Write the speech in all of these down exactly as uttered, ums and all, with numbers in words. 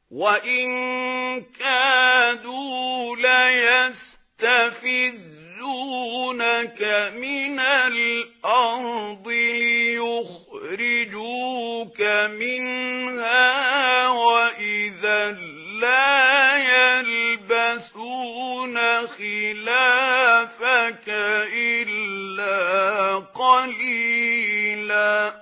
وَإِن كَادُوا لَيَسْتَفِزُّونَكَ مِنَ الْأَرْضِ لِيُخْرِجُوكَ مِنْهَا وَإِذًا لَّا يَلْبَثُونَ خِلَافَكَ إِلَّا قَلِيلًا.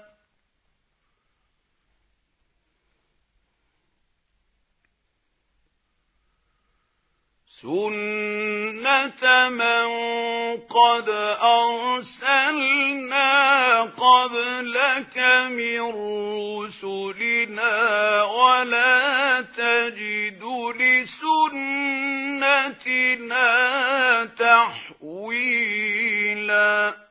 سُنَّةَ مَن قَدْ أَرْسَلْنَا قَبْلَكَ مِن رُّسُلِنَا وَلَا تَجِدُ لِسُنَّتِنَا تَحْوِيلًا.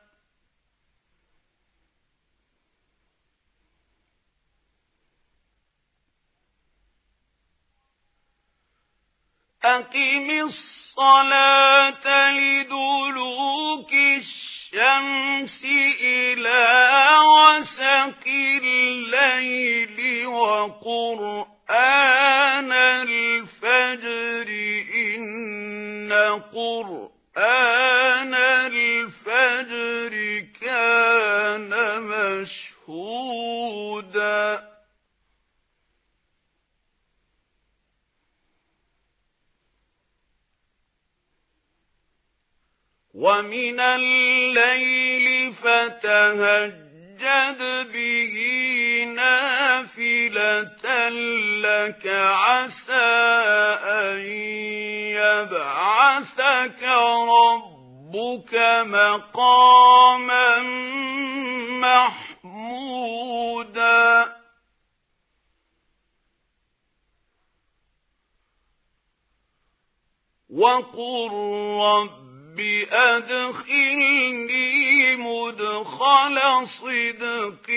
أقم الصلاة لدلوك الشمس إلى غسق الليل وقرآن الفجر إن قرآن الفجر كان مشهودا. وَمِنَ اللَّيْلِ فَتَهَجَّدْ بِهِ نَافِلَةً لَّكَ عَسَىٰ أَن يَبْعَثَكَ رَبُّكَ مَقَامًا مَّحْمُودًا. وَقُل رَّبِّ بِأَدْخِلْنِي مُدْخَلَ صِدْقٍ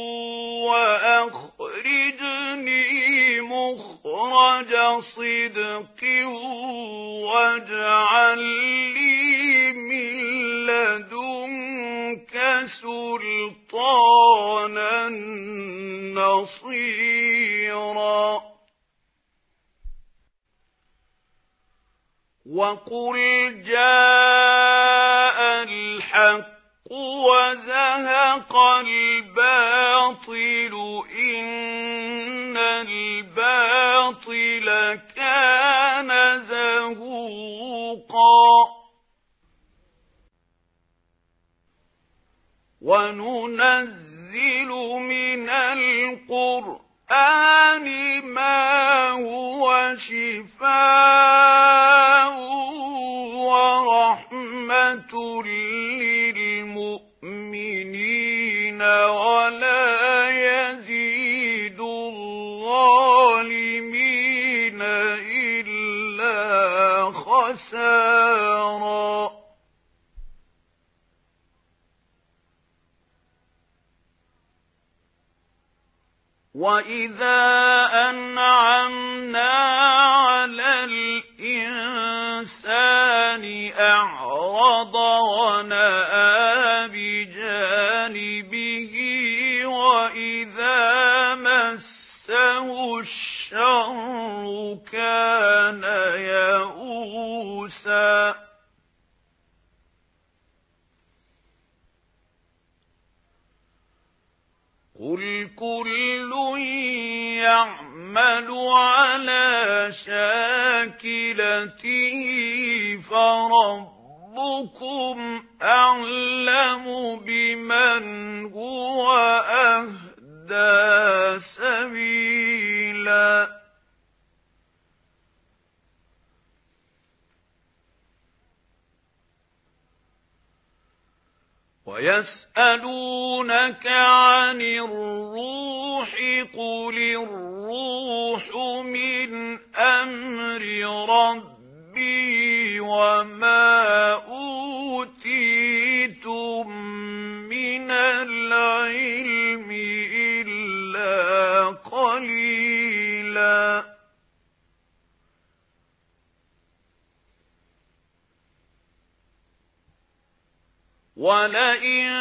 وَأَخْرِجْنِي مُخْرَجَ صِدْقٍ وَاجْعَل لِّي مِن لَّدُنكَ سُلْطَانًا نَّصِيرًا. وَقُلْ جَاءَ الْحَقُّ وَزَهَقَ الْبَاطِلُ إِنَّ الْبَاطِلَ كَانَ زَهُوقًا. وَنُنَزِّلُ مِنَ الْقُرْآنِ مَا هُوَ شِفَاءٌ وَرَحْمَةٌ لِّلْمُؤْمِنِينَ وَلَا يَزِيدُ الظَّالِمِينَ إِلَّا خَسَارًا. وَإِذَا أَنْعَمْنَا عَلَى الْإِنسَانِ أَعْرَضَ وَنَأَىٰ بِجَانِبِهِ وَإِذَا مَسَّهُ الشَّرُّ كَانَ يَئُوسًا. قُلْ كُلٌّ يَعْمَلُ عَلَى شَاكِلَتِهِ فَرَبُّكُمْ أَعْلَمُ بِمَنْ هُوَ أَهْدَىٰ سَبِيلًا. وَيَسْأَلُونَكَ عَنِ الرُّوحِ قُلِ الرُّوحُ مِنْ أَمْرِ رَبِّي وَمَا أُوتِيتُم مِّنَ الْعِلْمِ إِلَّا قَلِيلًا. وَلَئِن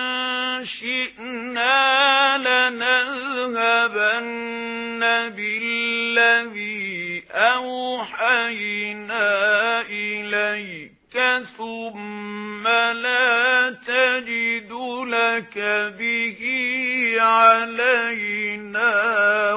شِئْنَا لَنَذْهَبَنَّ بِالَّذِي أوحينا إليك ثم لا تجد لك به علينا